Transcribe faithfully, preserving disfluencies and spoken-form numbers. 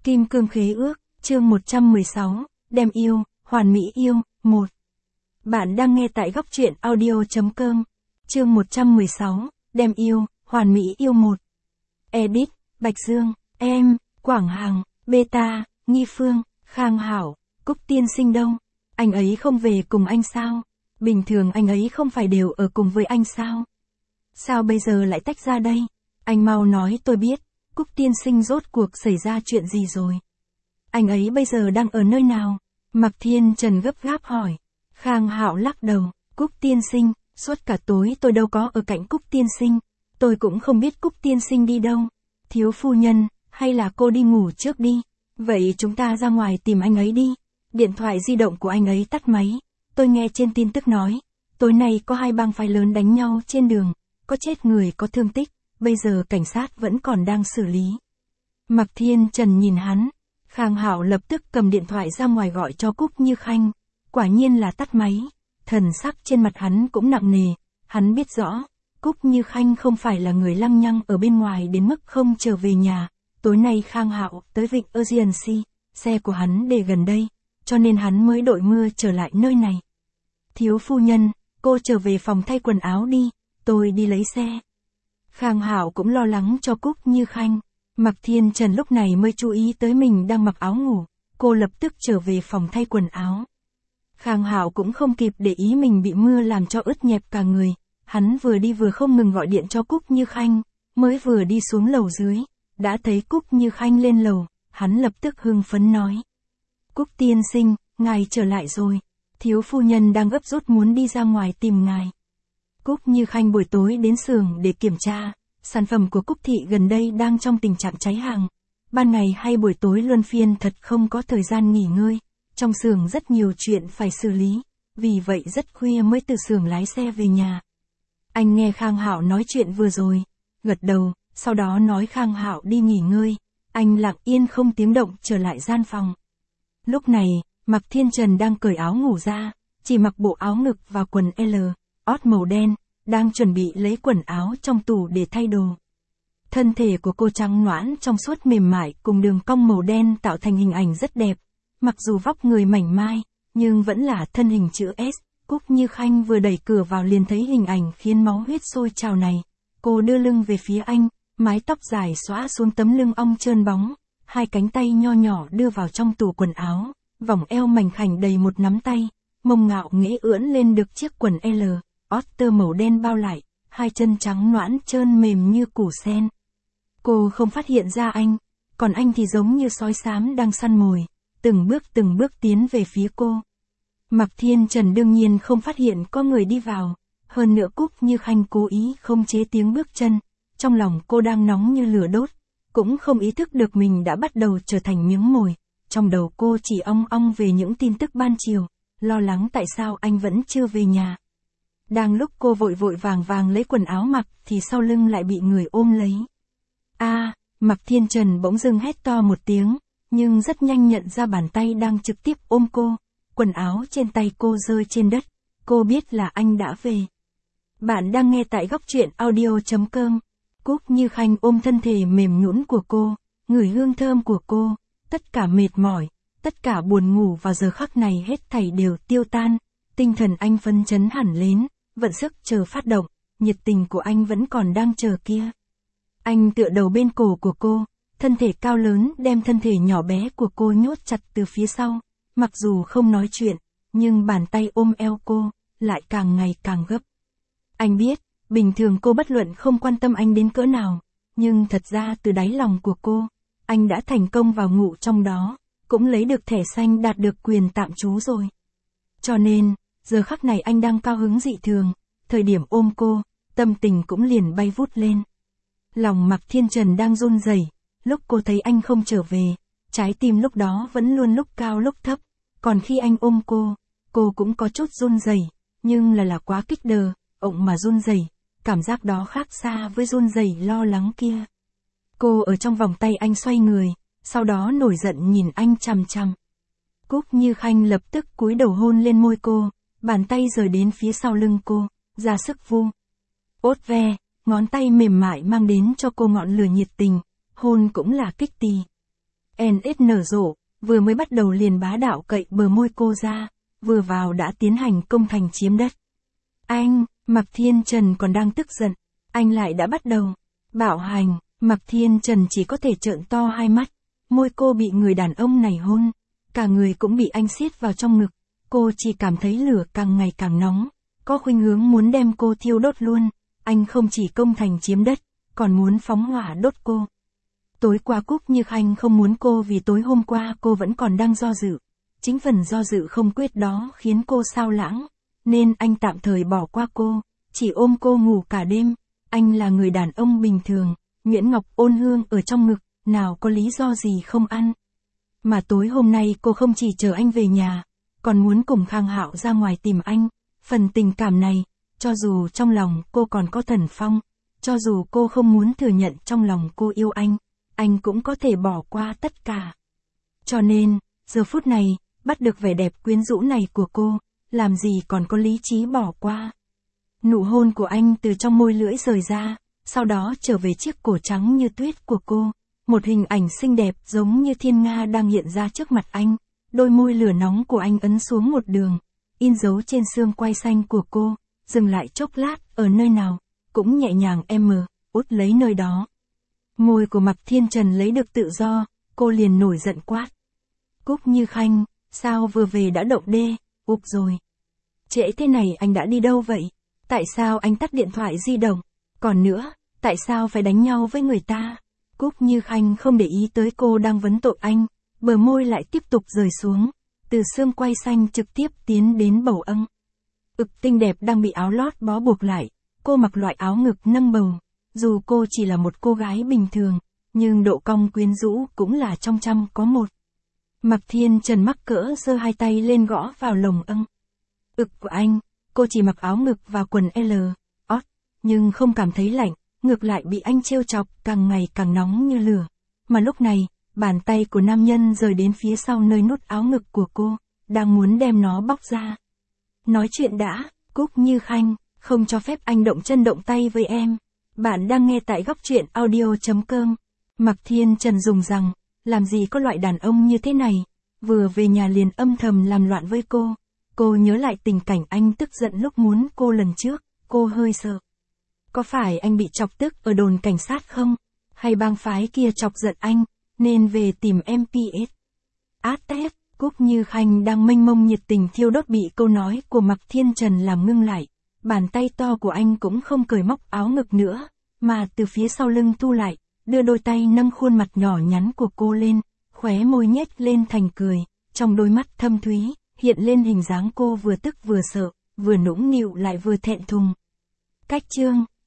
Kim cương khế ước, chương một trăm mười sáu, đem yêu, hoàn mỹ yêu, một. Bạn đang nghe tại góc truyện audio.com, chương một trăm mười sáu, đem yêu, hoàn mỹ yêu một. Edit, Bạch Dương, em, Quảng Hằng, Beta, Nghi Phương, Khang Hảo, Cúc Tiên Sinh đâu? Anh ấy không về cùng anh sao? Bình thường anh ấy không phải đều ở cùng với anh sao? Sao bây giờ lại tách ra đây? Anh mau nói tôi biết, Cúc Tiên Sinh rốt cuộc xảy ra chuyện gì rồi? Anh ấy bây giờ đang ở nơi nào? Mạc Thiên Trần gấp gáp hỏi. Khang Hạo lắc đầu, Cúc Tiên Sinh, suốt cả tối tôi đâu có ở cạnh Cúc Tiên Sinh. Tôi cũng không biết Cúc Tiên Sinh đi đâu. Thiếu phu nhân, hay là cô đi ngủ trước đi. Vậy chúng ta ra ngoài tìm anh ấy đi. Điện thoại di động của anh ấy tắt máy. Tôi nghe trên tin tức nói, tối nay có hai bang phái lớn đánh nhau trên đường, có chết người có thương tích, bây giờ cảnh sát vẫn còn đang xử lý. Mạc Thiên Trần nhìn hắn, Khang Hạo lập tức cầm điện thoại ra ngoài gọi cho Cúc Như Khanh, quả nhiên là tắt máy, thần sắc trên mặt hắn cũng nặng nề, hắn biết rõ, Cúc Như Khanh không phải là người lăng nhăng ở bên ngoài đến mức không trở về nhà, tối nay Khang Hạo tới vịnh Urgency, xe của hắn để gần đây, cho nên hắn mới đội mưa trở lại nơi này. Thiếu phu nhân, cô trở về phòng thay quần áo đi, tôi đi lấy xe. Khang Hạo cũng lo lắng cho Cúc Như Khanh. Mạc Thiên Trần lúc này mới chú ý tới mình đang mặc áo ngủ, cô lập tức trở về phòng thay quần áo. Khang Hạo cũng không kịp để ý mình bị mưa làm cho ướt nhẹp cả người, hắn vừa đi vừa không ngừng gọi điện cho Cúc Như Khanh, mới vừa đi xuống lầu dưới, đã thấy Cúc Như Khanh lên lầu, hắn lập tức hưng phấn nói. Cúc Tiên Sinh, ngài trở lại rồi, thiếu phu nhân đang gấp rút muốn đi ra ngoài tìm ngài. Cúc Như Khanh buổi tối đến xưởng để kiểm tra, sản phẩm của Cúc Thị gần đây đang trong tình trạng cháy hàng. Ban ngày hay buổi tối luân phiên thật không có thời gian nghỉ ngơi, trong xưởng rất nhiều chuyện phải xử lý, vì vậy rất khuya mới từ xưởng lái xe về nhà. Anh nghe Khang Hạo nói chuyện vừa rồi, gật đầu, sau đó nói Khang Hạo đi nghỉ ngơi, anh lặng yên không tiếng động trở lại gian phòng. Lúc này, Mạc Thiên Trần đang cởi áo ngủ ra, chỉ mặc bộ áo ngực và quần L, ót màu đen, đang chuẩn bị lấy quần áo trong tủ để thay đồ. Thân thể của cô trắng nõn trong suốt mềm mại cùng đường cong màu đen tạo thành hình ảnh rất đẹp, mặc dù vóc người mảnh mai, nhưng vẫn là thân hình chữ S. Cúc Như Khanh vừa đẩy cửa vào liền thấy hình ảnh khiến máu huyết sôi trào này. Cô đưa lưng về phía anh, mái tóc dài xõa xuống tấm lưng ong trơn bóng, hai cánh tay nho nhỏ đưa vào trong tủ quần áo, vòng eo mảnh khảnh đầy một nắm tay, mông ngạo nghễ ưỡn lên được chiếc quần L, ót tơ màu đen bao lại, hai chân trắng nõn trơn mềm như củ sen. Cô không phát hiện ra anh, còn anh thì giống như sói xám đang săn mồi, từng bước từng bước tiến về phía cô. Mạc Thiên Trần đương nhiên không phát hiện có người đi vào, hơn nữa Cúc Như Khanh cố ý không chế tiếng bước chân, trong lòng cô đang nóng như lửa đốt, cũng không ý thức được mình đã bắt đầu trở thành miếng mồi, trong đầu cô chỉ ong ong về những tin tức ban chiều, lo lắng tại sao anh vẫn chưa về nhà. Đang lúc cô vội vội vàng vàng lấy quần áo mặc thì sau lưng lại bị người ôm lấy. A, à, Mạc Thiên Trần bỗng dưng hét to một tiếng, nhưng rất nhanh nhận ra bàn tay đang trực tiếp ôm cô, quần áo trên tay cô rơi trên đất, cô biết là anh đã về. Bạn đang nghe tại góc truyện audio.com, Cúc Như Khanh ôm thân thể mềm nhũn của cô, ngửi hương thơm của cô, tất cả mệt mỏi, tất cả buồn ngủ vào giờ khắc này hết thảy đều tiêu tan, tinh thần anh phấn chấn hẳn lên, vận sức chờ phát động, nhiệt tình của anh vẫn còn đang chờ kia. Anh tựa đầu bên cổ của cô, thân thể cao lớn đem thân thể nhỏ bé của cô nhốt chặt từ phía sau, mặc dù không nói chuyện, nhưng bàn tay ôm eo cô, lại càng ngày càng gấp. Anh biết, bình thường cô bất luận không quan tâm anh đến cỡ nào, nhưng thật ra từ đáy lòng của cô, anh đã thành công vào ngụ trong đó, cũng lấy được thẻ xanh đạt được quyền tạm trú rồi. Cho nên, giờ khắc này anh đang cao hứng dị thường, thời điểm ôm cô, tâm tình cũng liền bay vút lên. Lòng Mạc Thiên Trần đang run rẩy, lúc cô thấy anh không trở về, trái tim lúc đó vẫn luôn lúc cao lúc thấp, còn khi anh ôm cô, cô cũng có chút run rẩy, nhưng là là quá kích đờ, ộng mà run rẩy, cảm giác đó khác xa với run rẩy lo lắng kia. Cô ở trong vòng tay anh xoay người, sau đó nổi giận nhìn anh chằm chằm. Cúc Như Khanh lập tức cúi đầu hôn lên môi cô, bàn tay rời đến phía sau lưng cô, ra sức vu. Ốt ve, ngón tay mềm mại mang đến cho cô ngọn lửa nhiệt tình, hôn cũng là kích tì. en ét nở rộ, vừa mới bắt đầu liền bá đạo cậy bờ môi cô ra, vừa vào đã tiến hành công thành chiếm đất. Anh, Mạc Thiên Trần còn đang tức giận, anh lại đã bắt đầu bạo hành. Mạc Thiên Trần chỉ có thể trợn to hai mắt, môi cô bị người đàn ông này hôn, cả người cũng bị anh siết vào trong ngực, cô chỉ cảm thấy lửa càng ngày càng nóng, có khuynh hướng muốn đem cô thiêu đốt luôn, anh không chỉ công thành chiếm đất, còn muốn phóng hỏa đốt cô. Tối qua Cúc Như Khanh không muốn cô vì tối hôm qua cô vẫn còn đang do dự, chính phần do dự không quyết đó khiến cô xao lãng, nên anh tạm thời bỏ qua cô, chỉ ôm cô ngủ cả đêm, anh là người đàn ông bình thường. Nguyễn Ngọc ôn hương ở trong ngực, nào có lý do gì không ăn. Mà tối hôm nay cô không chỉ chờ anh về nhà, còn muốn cùng Khang Hạo ra ngoài tìm anh. Phần tình cảm này, cho dù trong lòng cô còn có Thần Phong, cho dù cô không muốn thừa nhận trong lòng cô yêu anh, anh cũng có thể bỏ qua tất cả. Cho nên, giờ phút này, bắt được vẻ đẹp quyến rũ này của cô, làm gì còn có lý trí bỏ qua. Nụ hôn của anh từ trong môi lưỡi rời ra, sau đó trở về chiếc cổ trắng như tuyết của cô, một hình ảnh xinh đẹp giống như thiên nga đang hiện ra trước mặt anh, đôi môi lửa nóng của anh ấn xuống một đường, in dấu trên xương quai xanh của cô, dừng lại chốc lát ở nơi nào, cũng nhẹ nhàng em mờ, út lấy nơi đó. Môi của Mạc Thiên Trần lấy được tự do, cô liền nổi giận quát. Cúc Như Khanh, sao vừa về đã động đê, ục rồi. Trễ thế này anh đã đi đâu vậy? Tại sao anh tắt điện thoại di động? Còn nữa, tại sao phải đánh nhau với người ta? Cúc Như Khanh không để ý tới cô đang vấn tội anh, bờ môi lại tiếp tục rời xuống, từ xương quai xanh trực tiếp tiến đến bầu âng. Ực tinh đẹp đang bị áo lót bó buộc lại, cô mặc loại áo ngực nâng bầu, dù cô chỉ là một cô gái bình thường, nhưng độ cong quyến rũ cũng là trong trăm có một. Mạc Thiên Trần mắc cỡ giơ hai tay lên gõ vào lồng âng. Ực của anh, cô chỉ mặc áo ngực và quần L, ót, nhưng không cảm thấy lạnh, ngược lại bị anh trêu chọc càng ngày càng nóng như lửa. Mà lúc này, bàn tay của nam nhân rời đến phía sau nơi nút áo ngực của cô, đang muốn đem nó bóc ra. Nói chuyện đã, Cúc Như Khanh, không cho phép anh động chân động tay với em. Bạn đang nghe tại góc truyện audio chấm com. Mạc Thiên Trần dùng rằng, làm gì có loại đàn ông như thế này, vừa về nhà liền âm thầm làm loạn với cô. Cô nhớ lại tình cảnh anh tức giận lúc muốn cô lần trước, cô hơi sợ. Có phải anh bị chọc tức ở đồn cảnh sát không? Hay bang phái kia chọc giận anh, nên về tìm em pê ét? Át tép, Cúc Như Khanh đang mênh mông nhiệt tình thiêu đốt bị câu nói của Mạc Thiên Trần làm ngưng lại. Bàn tay to của anh cũng không cởi móc áo ngực nữa, mà từ phía sau lưng thu lại, đưa đôi tay nâng khuôn mặt nhỏ nhắn của cô lên, khóe môi nhếch lên thành cười, trong đôi mắt thâm thúy, hiện lên hình dáng cô vừa tức vừa sợ, vừa nũng nịu lại vừa thẹn thùng. Cách chương